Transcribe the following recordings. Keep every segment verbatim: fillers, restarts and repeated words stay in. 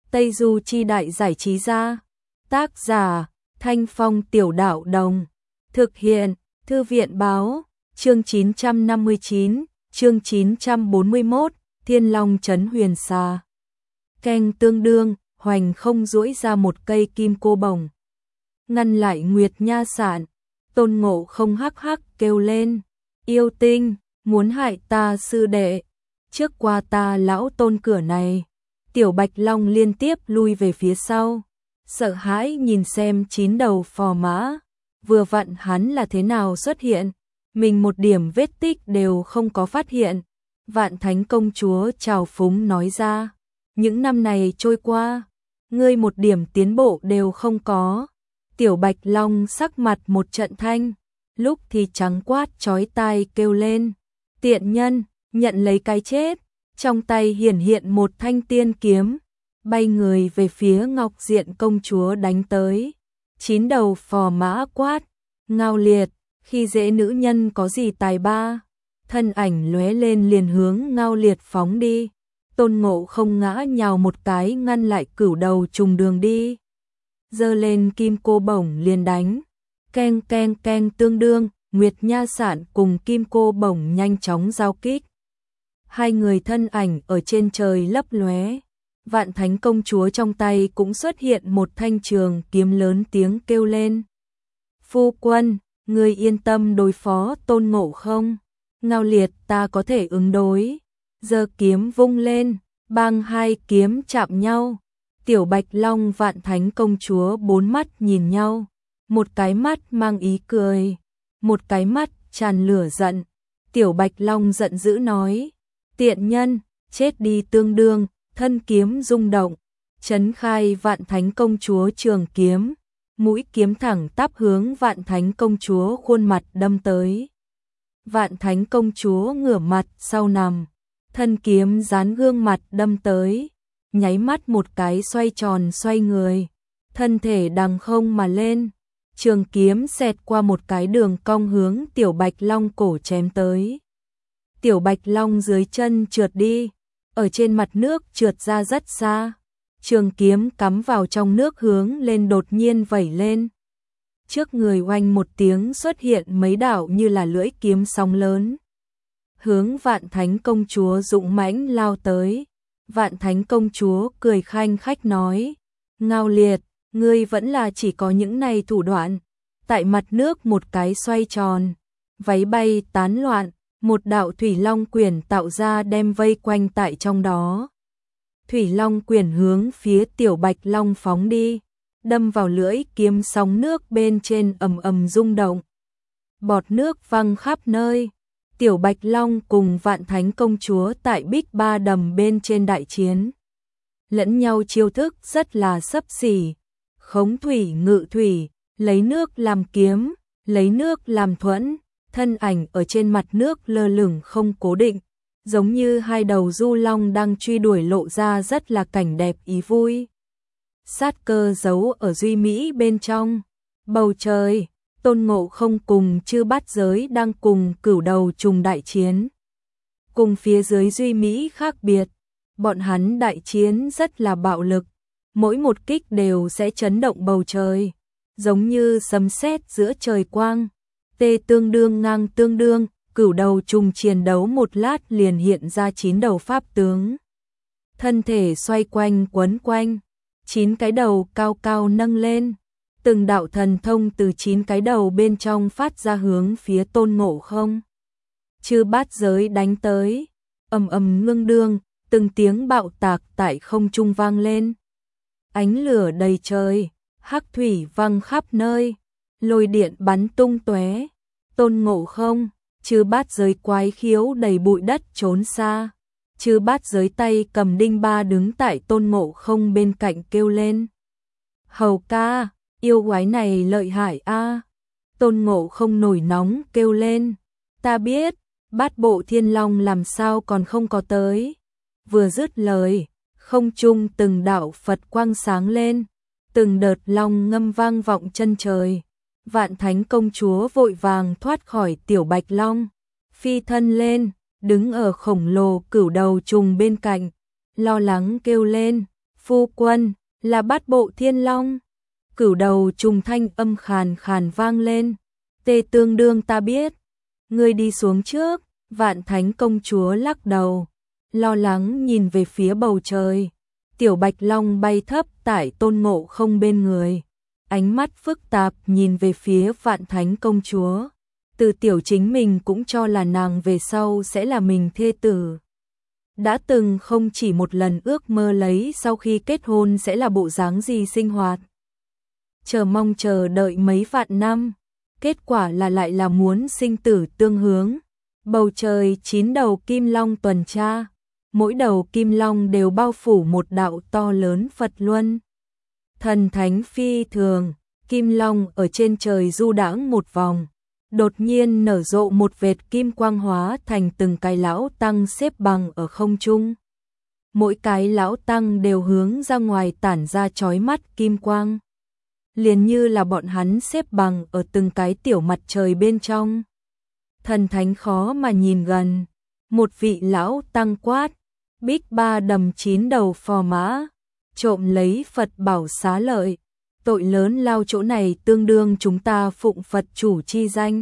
Tây Du Chi Đại Giải Trí Gia. Tác giả Thanh Phong Tiểu Đạo Đồng. Thực hiện Thư viện Báo. Chương chín trăm năm mươi chín, chương chín trăm bốn mươi mốt, Thiên Long Trấn Huyền Xà. Keng tương đương, Hoành không duỗi ra một cây kim cô bổng, ngăn lại Nguyệt Nha Sạn. Tôn Ngộ Không hắc hắc kêu lên, yêu tinh, muốn hại ta sư đệ, trước qua ta lão Tôn cửa này. Tiểu Bạch Long liên tiếp lui về phía sau, sợ hãi nhìn xem chín đầu phò mã, vừa vặn hắn là thế nào xuất hiện, mình một điểm vết tích đều không có phát hiện. Vạn Thánh công chúa trào phúng nói ra, những năm này trôi qua, ngươi một điểm tiến bộ đều không có. Tiểu Bạch Long sắc mặt một trận thanh, lúc thì trắng quát chói tai kêu lên, tiện nhân, nhận lấy cái chết. Trong tay hiển hiện một thanh tiên kiếm, bay người về phía Ngọc Diện công chúa đánh tới. Chín đầu phò mã quát, Ngao Liệt, khi dễ nữ nhân có gì tài ba. Thân ảnh lóe lên liền hướng Ngao Liệt phóng đi. Tôn Ngộ Không ngã nhào một cái ngăn lại cửu đầu trùng đường đi, giơ lên kim cô bổng liền đánh. Keng keng keng tương đương, Nguyệt Nha Sạn cùng kim cô bổng nhanh chóng giao kích. Hai người thân ảnh ở trên trời lấp lóe. Vạn Thánh công chúa trong tay cũng xuất hiện một thanh trường kiếm, lớn tiếng kêu lên, phu quân, người yên tâm đối phó Tôn Ngộ Không, Ngao Liệt ta có thể ứng đối. Giơ kiếm vung lên, bang hai kiếm chạm nhau. Tiểu Bạch Long Vạn Thánh công chúa bốn mắt nhìn nhau, một cái mắt mang ý cười, một cái mắt tràn lửa giận. Tiểu Bạch Long giận dữ nói, tiện nhân, chết đi tương đương. Thân kiếm rung động, chấn khai Vạn Thánh công chúa trường kiếm, mũi kiếm thẳng tắp hướng Vạn Thánh công chúa khuôn mặt đâm tới. Vạn Thánh công chúa ngửa mặt sau nằm, thân kiếm dán gương mặt đâm tới, nháy mắt một cái xoay tròn xoay người, thân thể đằng không mà lên, trường kiếm xẹt qua một cái đường cong hướng Tiểu Bạch Long cổ chém tới. Tiểu Bạch Long dưới chân trượt đi, ở trên mặt nước trượt ra rất xa, trường kiếm cắm vào trong nước hướng lên đột nhiên vẩy lên. Trước người oanh một tiếng xuất hiện mấy đạo như là lưỡi kiếm sóng lớn, hướng Vạn Thánh công chúa dũng mãnh lao tới. Vạn Thánh công chúa cười khanh khách nói, Ngao Liệt, ngươi vẫn là chỉ có những này thủ đoạn. Tại mặt nước một cái xoay tròn, váy bay tán loạn, một đạo Thủy Long Quyển tạo ra đem vây quanh tại trong đó. Thủy Long Quyển hướng phía Tiểu Bạch Long phóng đi, đâm vào lưỡi kiếm, sóng nước bên trên ầm ầm rung động, bọt nước văng khắp nơi. Tiểu Bạch Long cùng Vạn Thánh công chúa tại Bích Ba Đầm bên trên đại chiến, lẫn nhau chiêu thức rất là xấp xỉ, khống thủy ngự thủy, lấy nước làm kiếm, lấy nước làm thuẫn. Thân ảnh ở trên mặt nước lơ lửng không cố định, giống như hai đầu du long đang truy đuổi, lộ ra rất là cảnh đẹp ý vui. Sát cơ giấu ở duy mỹ bên trong. Bầu trời, Tôn Ngộ Không cùng Chư Bát Giới đang cùng cửu đầu trùng đại chiến. Cùng phía dưới duy mỹ khác biệt, bọn hắn đại chiến rất là bạo lực, mỗi một kích đều sẽ chấn động bầu trời, giống như sấm sét giữa trời quang. Tê tương đương ngang tương đương, cửu đầu trùng chiến đấu một lát liền hiện ra chín đầu pháp tướng. Thân thể xoay quanh quấn quanh, chín cái đầu cao cao nâng lên, từng đạo thần thông từ chín cái đầu bên trong phát ra hướng phía Tôn Ngộ Không. Chư Bát Giới đánh tới, ầm ầm ngưng đương, từng tiếng bạo tạc tại không trung vang lên. Ánh lửa đầy trời, hắc thủy văng khắp nơi, lôi điện bắn tung tóe. Tôn Ngộ Không, Chư Bát Giới quái khiếu đầy bụi đất trốn xa. Chư Bát Giới tay cầm đinh ba đứng tại Tôn Ngộ Không bên cạnh kêu lên, hầu ca, yêu quái này lợi hại a. Tôn Ngộ Không nổi nóng kêu lên, ta biết, Bát Bộ Thiên Long làm sao còn không có tới. Vừa dứt lời, không trung từng đạo Phật quang sáng lên, từng đợt long ngâm vang vọng chân trời. Vạn Thánh công chúa vội vàng thoát khỏi Tiểu Bạch Long, phi thân lên, đứng ở khổng lồ cửu đầu trùng bên cạnh, lo lắng kêu lên, Phu quân, là Bát Bộ Thiên Long. Cửu đầu trùng thanh âm khàn khàn vang lên. Tê Tương Đương ta biết. Ngươi đi xuống trước. Vạn Thánh công chúa lắc đầu, lo lắng nhìn về phía bầu trời. Tiểu Bạch Long bay thấp tại Tôn Ngộ Không bên người, ánh mắt phức tạp nhìn về phía Vạn Thánh công chúa. Từ Tiểu chính mình cũng cho là nàng về sau sẽ là mình thê tử. Đã từng không chỉ một lần ước mơ lấy sau khi kết hôn sẽ là bộ dáng gì sinh hoạt. Chờ mong chờ đợi mấy vạn năm, kết quả là lại là muốn sinh tử tương hướng. Bầu trời chín đầu kim long tuần tra, mỗi đầu kim long đều bao phủ một đạo to lớn Phật luân. Thần thánh phi thường, kim long ở trên trời du đãng một vòng, đột nhiên nở rộ một vệt kim quang hóa thành từng cái lão tăng xếp bằng ở không trung. Mỗi cái lão tăng đều hướng ra ngoài tản ra chói mắt kim quang, liền như là bọn hắn xếp bằng ở từng cái tiểu mặt trời bên trong. Thần thánh khó mà nhìn gần. Một vị lão tăng quát, Bích Ba đầm chín đầu phò mã, trộm lấy Phật bảo xá lợi, tội lớn lao chỗ này tương đương chúng ta phụng Phật chủ chi danh,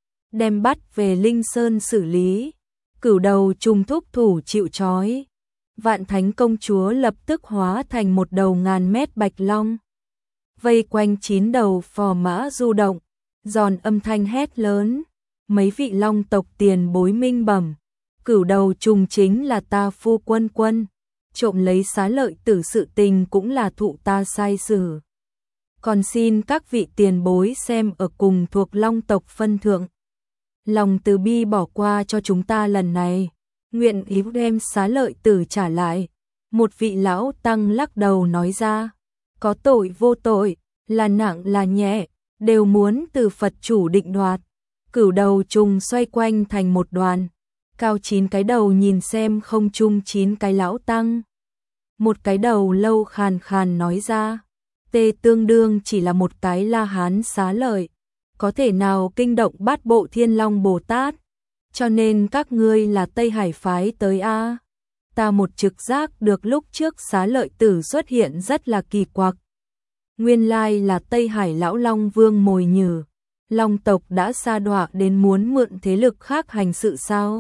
đem bắt về Linh Sơn xử lý. Cửu đầu trùng thúc thủ chịu trói. Vạn Thánh công chúa lập tức hóa thành một đầu ngàn mét bạch long, vây quanh chín đầu phò mã du động, giòn âm thanh hét lớn. Mấy vị long tộc tiền bối minh bẩm, cửu đầu trùng chính là ta phu quân quân, trộm lấy xá lợi tử sự tình cũng là thụ ta sai xử. Còn xin các vị tiền bối xem ở cùng thuộc long tộc phân thượng, lòng từ bi bỏ qua cho chúng ta lần này, nguyện ý đem xá lợi tử trả lại. Một vị lão tăng lắc đầu nói ra, có tội vô tội, là nặng là nhẹ, đều muốn từ Phật chủ định đoạt. Cửu đầu trùng xoay quanh thành một đoàn, cao chín cái đầu nhìn xem không trung chín cái lão tăng. Một cái đầu lâu khàn khàn nói ra, Tê Tương Đương chỉ là một cái La Hán xá lợi, có thể nào kinh động Bát Bộ Thiên Long Bồ Tát, cho nên các ngươi là Tây Hải phái tới a. Ta một trực giác được lúc trước xá lợi tử xuất hiện rất là kỳ quặc. Nguyên lai là Tây Hải lão Long Vương mồi nhử. Long tộc đã sa đọa đến muốn mượn thế lực khác hành sự sao?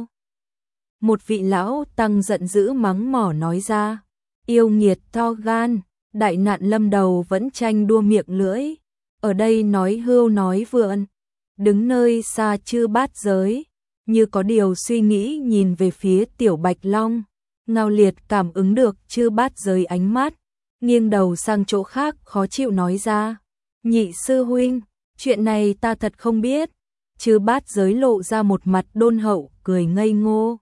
Một vị lão tăng giận dữ mắng mỏ nói ra, yêu nghiệt to gan, đại nạn lâm đầu vẫn tranh đua miệng lưỡi, ở đây nói hưu nói vượn, đứng nơi xa chư bát giới, như có điều suy nghĩ nhìn về phía tiểu Bạch Long. Ngao Liệt cảm ứng được chư bát giới ánh mắt, nghiêng đầu sang chỗ khác khó chịu nói ra, nhị sư huynh, chuyện này ta thật không biết. Chư bát giới lộ ra một mặt đôn hậu, cười ngây ngô.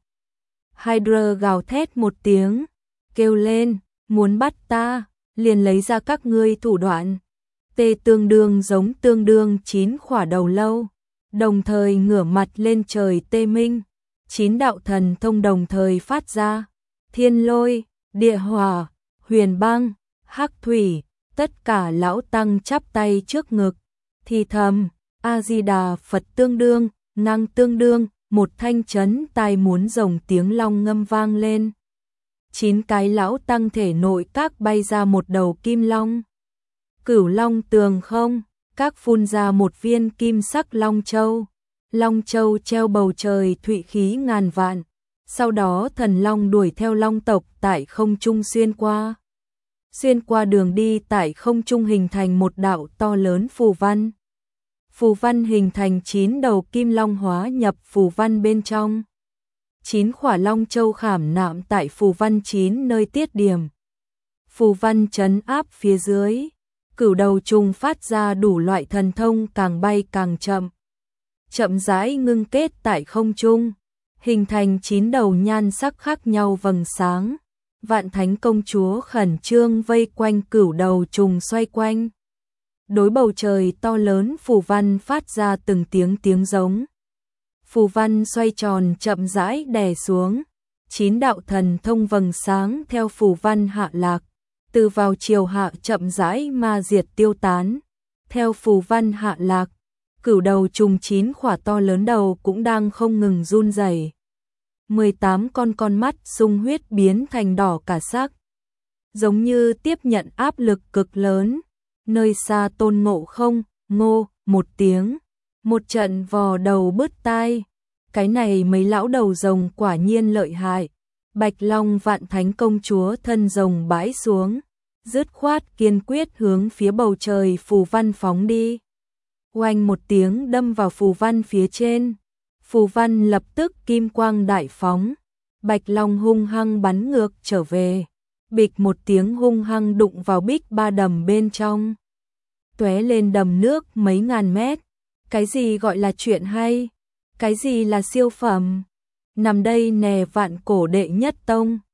Hydra gào thét một tiếng, kêu lên, muốn bắt ta, liền lấy ra các ngươi thủ đoạn. Tê Tương Đương giống tương đương chín khỏa đầu lâu, đồng thời ngửa mặt lên trời tê minh. Chín đạo thần thông đồng thời phát ra, thiên lôi, địa hỏa, huyền băng, hắc thủy, tất cả lão tăng chắp tay trước ngực, thì thầm, A-di-đà Phật tương đương, năng tương đương, một thanh chấn tai muốn rồng tiếng long ngâm vang lên. Chín cái lão tăng thể nội các bay ra một đầu kim long. Cửu long tường không, các phun ra một viên kim sắc long châu. Long châu treo bầu trời thụy khí ngàn vạn. Sau đó thần long đuổi theo long tộc tại không trung xuyên qua. Xuyên qua đường đi tại không trung hình thành một đạo to lớn phù văn. Phù văn hình thành chín đầu kim long hóa nhập phù văn bên trong. Chín khỏa long châu khảm nạm tại phù văn chín nơi tiết điểm. Phù văn trấn áp phía dưới. Cửu đầu trùng phát ra đủ loại thần thông càng bay càng chậm. Chậm rãi ngưng kết tại không trung, hình thành chín đầu nhan sắc khác nhau vầng sáng. Vạn Thánh công chúa khẩn trương vây quanh cửu đầu trùng xoay quanh. Đối bầu trời to lớn phù văn phát ra từng tiếng tiếng giống. Phù văn xoay tròn chậm rãi đè xuống. Chín đạo thần thông vầng sáng theo phù văn hạ lạc. Từ vào chiều hạ chậm rãi ma diệt tiêu tán. Theo phù văn hạ lạc, cửu đầu trùng chín khỏa to lớn đầu cũng đang không ngừng run rẩy. mười tám con con mắt sung huyết biến thành đỏ cả sắc. giống như tiếp nhận áp lực cực lớn. Nơi xa Tôn Ngộ Không, ngô, một tiếng, một trận vò đầu bứt tai. Cái này mấy lão đầu rồng quả nhiên lợi hại. Bạch Long Vạn Thánh công chúa thân rồng bãi xuống, dứt khoát kiên quyết hướng phía bầu trời phù văn phóng đi. Oanh một tiếng đâm vào phù văn phía trên. Phù văn lập tức kim quang đại phóng. Bạch Long hung hăng bắn ngược trở về. Bịch một tiếng hung hăng đụng vào bích ba đầm bên trong. Tóe lên đầm nước mấy ngàn mét. Cái gì gọi là chuyện hay? Cái gì là siêu phẩm? Nằm đây nè vạn cổ đệ nhất tông.